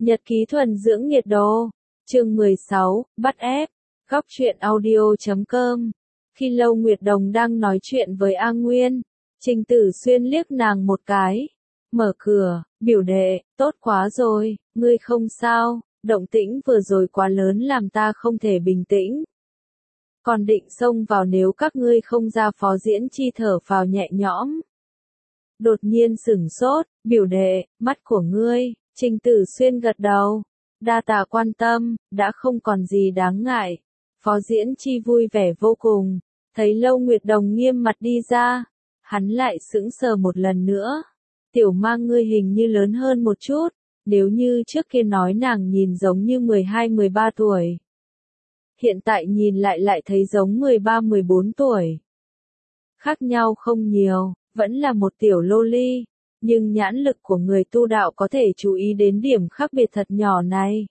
Nhật ký thuần dưỡng nhiệt độ. Chương 16, bắt ép. Góc truyện audio.com. Khi Lâu Nguyệt Đồng đang nói chuyện với A Nguyên, Trình Tử Xuyên liếc nàng một cái. Mở cửa, biểu đệ, tốt quá rồi, ngươi không sao, động tĩnh vừa rồi quá lớn làm ta không thể bình tĩnh. Còn định xông vào nếu các ngươi không ra. Phó Diễn Chi thở phào nhẹ nhõm. Đột nhiên sửng sốt, biểu đệ, mắt của ngươi. Trình Tử Xuyên gật đầu. Đa tạ quan tâm, đã không còn gì đáng ngại. Phó Diễn Chi vui vẻ vô cùng. Thấy Lâu Nguyệt Đồng nghiêm mặt đi ra. Hắn lại sững sờ một lần nữa. Tiểu Mang ngươi hình như lớn hơn một chút. Nếu như trước kia nói nàng nhìn giống như 12-13 tuổi. Hiện tại nhìn lại thấy giống 13-14 tuổi. Khác nhau không nhiều, vẫn là một tiểu lô ly. Nhưng nhãn lực của người tu đạo có thể chú ý đến điểm khác biệt thật nhỏ này.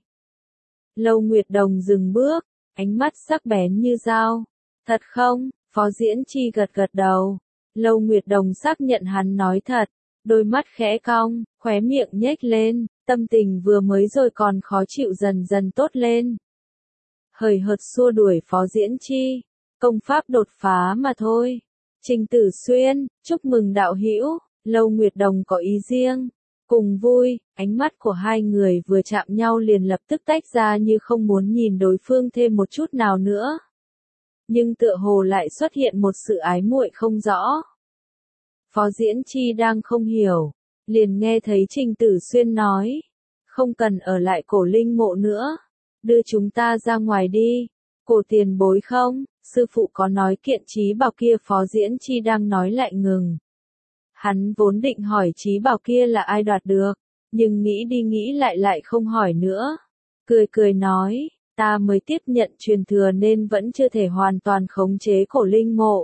Lâu Nguyệt Đồng dừng bước, ánh mắt sắc bén như dao. Thật không? Phó Diễn Chi gật gật đầu. Lâu Nguyệt Đồng xác nhận hắn nói thật. Đôi mắt khẽ cong, khóe miệng nhếch lên, tâm tình vừa mới rồi còn khó chịu dần dần tốt lên. Hời hợt xua đuổi Phó Diễn Chi. Công pháp đột phá mà thôi. Trình Tử Xuyên, chúc mừng đạo hữu. Lâu Nguyệt Đồng có ý riêng. Cùng vui, ánh mắt của hai người vừa chạm nhau liền lập tức tách ra như không muốn nhìn đối phương thêm một chút nào nữa. Nhưng tựa hồ lại xuất hiện một sự ái muội không rõ. Phó Diễn Chi đang không hiểu, liền nghe thấy Trình Tử Xuyên nói. Không cần ở lại Cổ Linh mộ nữa. Đưa chúng ta ra ngoài đi. Cổ tiền bối không, sư phụ có nói kiện trí bảo kia. Phó Diễn Chi đang nói lại ngừng. Hắn vốn định hỏi trí bảo kia là ai đoạt được, nhưng nghĩ đi nghĩ lại không hỏi nữa. Cười nói, ta mới tiếp nhận truyền thừa nên vẫn chưa thể hoàn toàn khống chế Cổ Linh mộ.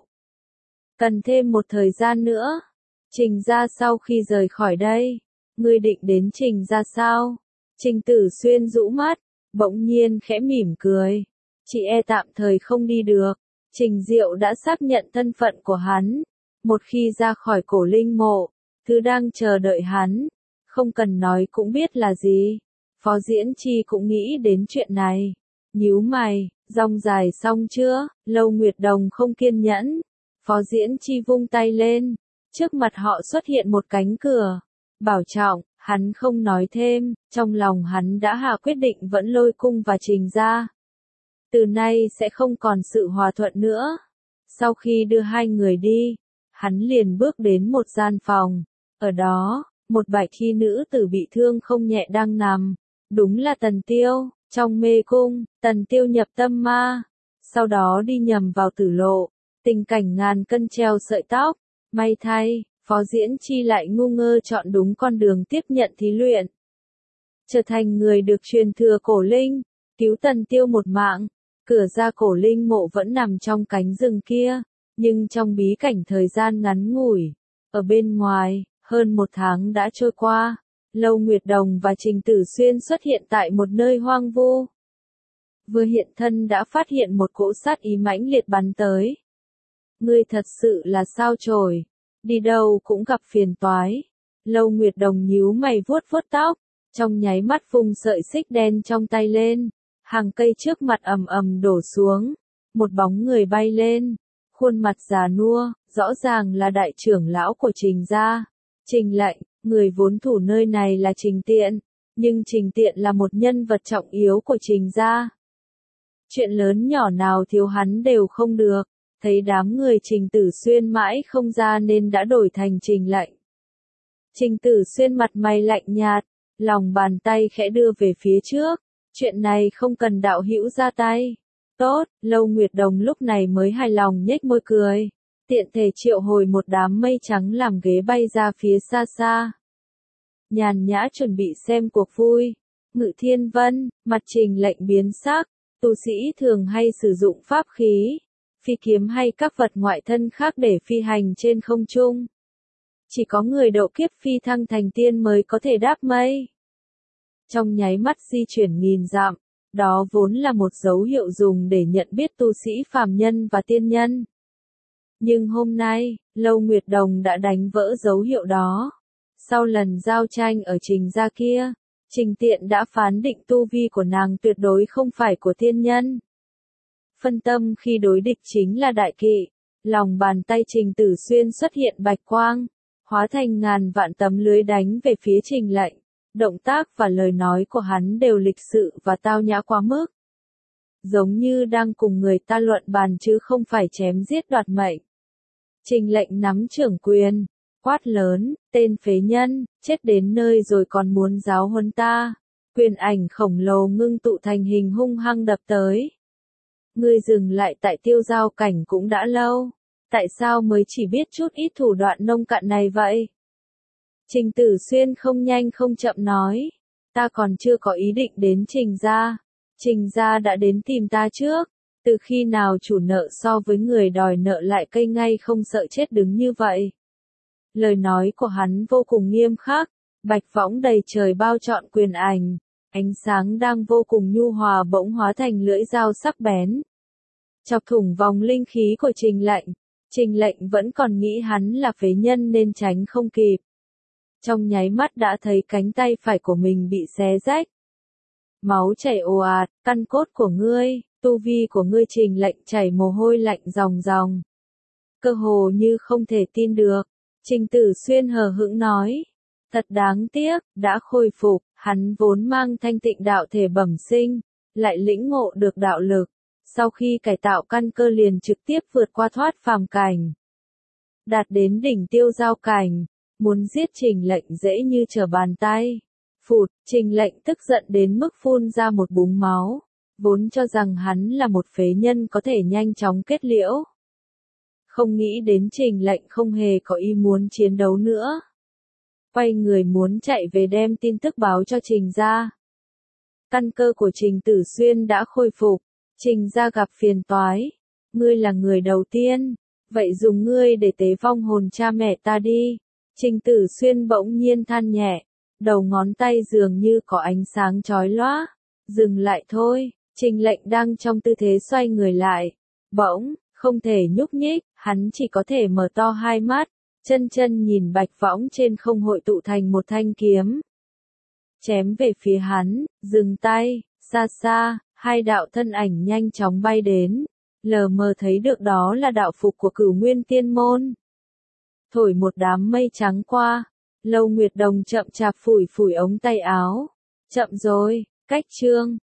Cần thêm một thời gian nữa. Trình gia sau khi rời khỏi đây, ngươi định đến Trình gia sao? Trình Tử Xuyên rũ mắt, bỗng nhiên khẽ mỉm cười. Chị tạm thời không đi được. Trình Diệu đã xác nhận thân phận của hắn. Một khi ra khỏi Cổ Linh mộ, thứ đang chờ đợi hắn, không cần nói cũng biết là gì. Phó Diễn Chi cũng nghĩ đến chuyện này. Nhíu mày, rong dài xong chưa? Lâu Nguyệt Đồng không kiên nhẫn. Phó Diễn Chi vung tay lên. Trước mặt họ xuất hiện một cánh cửa. Bảo trọng, hắn không nói thêm, trong lòng hắn đã hạ quyết định vẫn Lôi Cung và Trình gia. Từ nay sẽ không còn sự hòa thuận nữa. Sau khi đưa hai người đi, hắn liền bước đến một gian phòng. Ở đó, một bạch y nữ tử bị thương không nhẹ đang nằm. Đúng là Tần Tiêu. Trong mê cung, Tần Tiêu nhập tâm ma. Sau đó đi nhầm vào tử lộ. Tình cảnh ngàn cân treo sợi tóc. May thay, Phó Diễn Chi lại ngu ngơ chọn đúng con đường tiếp nhận thí luyện. Trở thành người được truyền thừa Cổ Linh. Cứu Tần Tiêu một mạng. Cửa ra Cổ Linh mộ vẫn nằm trong cánh rừng kia. Nhưng trong bí cảnh thời gian ngắn ngủi, ở bên ngoài, hơn 1 tháng đã trôi qua, Lâu Nguyệt Đồng và Trình Tử Xuyên xuất hiện tại một nơi hoang vu. Vừa hiện thân đã phát hiện một cỗ sát ý mãnh liệt bắn tới. Ngươi thật sự là sao chổi, đi đâu cũng gặp phiền toái. Lâu Nguyệt Đồng nhíu mày vuốt tóc, trong nháy mắt vung sợi xích đen trong tay lên, hàng cây trước mặt ầm ầm đổ xuống, một bóng người bay lên. Khuôn mặt già nua, rõ ràng là đại trưởng lão của Trình gia. Trình Lệnh, người vốn thủ nơi này là Trình Tiện, nhưng Trình Tiện là một nhân vật trọng yếu của Trình gia. Chuyện lớn nhỏ nào thiếu hắn đều không được, thấy đám người Trình Tử Xuyên mãi không ra nên đã đổi thành Trình Lệnh. Trình Tử Xuyên mặt mày lạnh nhạt, lòng bàn tay khẽ đưa về phía trước, chuyện này không cần đạo hữu ra tay. Tốt, Lâu Nguyệt Đồng lúc này mới hài lòng nhếch môi cười. Tiện thể triệu hồi một đám mây trắng làm ghế bay ra phía xa xa. Nhàn nhã chuẩn bị xem cuộc vui. Ngự Thiên Vân, mặt Trình Lệnh biến sắc. Tu sĩ thường hay sử dụng pháp khí, phi kiếm hay các vật ngoại thân khác để phi hành trên không trung. Chỉ có người độ kiếp phi thăng thành tiên mới có thể đáp mây. Trong nháy mắt di chuyển nghìn dặm. Đó vốn là một dấu hiệu dùng để nhận biết tu sĩ phàm nhân và tiên nhân. Nhưng hôm nay, Lâu Nguyệt Đồng đã đánh vỡ dấu hiệu đó. Sau lần giao tranh ở Trình gia kia, Trình Tiện đã phán định tu vi của nàng tuyệt đối không phải của thiên nhân. Phân tâm khi đối địch chính là đại kỵ. Lòng bàn tay Trình Tử Xuyên xuất hiện bạch quang, hóa thành ngàn vạn tấm lưới đánh về phía Trình Lệnh. Động tác và lời nói của hắn đều lịch sự và tao nhã quá mức. Giống như đang cùng người ta luận bàn chứ không phải chém giết đoạt mệnh. Trình Lệnh nắm trưởng quyền, quát lớn, tên phế nhân, chết đến nơi rồi còn muốn giáo huấn ta. Quyền ảnh khổng lồ ngưng tụ thành hình hung hăng đập tới. Ngươi dừng lại tại tiêu giao cảnh cũng đã lâu. Tại sao mới chỉ biết chút ít thủ đoạn nông cạn này vậy? Trình Tử Xuyên không nhanh không chậm nói. Ta còn chưa có ý định đến Trình gia. Trình gia đã đến tìm ta trước. Từ khi nào chủ nợ so với người đòi nợ lại cây ngay không sợ chết đứng như vậy? Lời nói của hắn vô cùng nghiêm khắc. Bạch võng đầy trời bao trọn quyền ảnh. Ánh sáng đang vô cùng nhu hòa bỗng hóa thành lưỡi dao sắc bén. Chọc thủng vòng linh khí của Trình Lệnh. Trình Lệnh vẫn còn nghĩ hắn là phế nhân nên tránh không kịp. Trong nháy mắt đã thấy cánh tay phải của mình bị xé rách. Máu chảy ồ ạt, căn cốt của ngươi, tu vi của ngươi. Trình Lệnh chảy mồ hôi lạnh ròng ròng. Cơ hồ như không thể tin được. Trình Tử Xuyên hờ hững nói. Thật đáng tiếc, đã khôi phục, hắn vốn mang thanh tịnh đạo thể bẩm sinh, lại lĩnh ngộ được đạo lực. Sau khi cải tạo căn cơ liền trực tiếp vượt qua thoát phàm cảnh. Đạt đến đỉnh tiêu giao cảnh, muốn giết Trình Lệnh dễ như trở bàn tay. Phụt, Trình Lệnh tức giận đến mức phun ra một búng máu. Vốn cho rằng hắn là một phế nhân có thể nhanh chóng kết liễu. Không nghĩ đến Trình Lệnh không hề có ý muốn chiến đấu nữa. Quay người muốn chạy về đem tin tức báo cho Trình gia. Căn cơ của Trình Tử Xuyên đã khôi phục. Trình gia gặp phiền toái. Ngươi là người đầu tiên. Vậy dùng ngươi để tế vong hồn cha mẹ ta đi. Trình Tử Xuyên bỗng nhiên than nhẹ. Đầu ngón tay dường như có ánh sáng chói lóa. Dừng lại thôi. Trình Lệnh đang trong tư thế xoay người lại. Bỗng, không thể nhúc nhích. Hắn chỉ có thể mở to hai mắt. Chân chân nhìn bạch võng trên không hội tụ thành một thanh kiếm. Chém về phía hắn, dừng tay, xa xa, hai đạo thân ảnh nhanh chóng bay đến. Lờ mờ thấy được đó là đạo phục của Cửu Nguyên Tiên Môn. Thổi một đám mây trắng qua, Lâu Nguyệt Đồng chậm chạp phủi phủi ống tay áo. Chậm rồi, cách chương.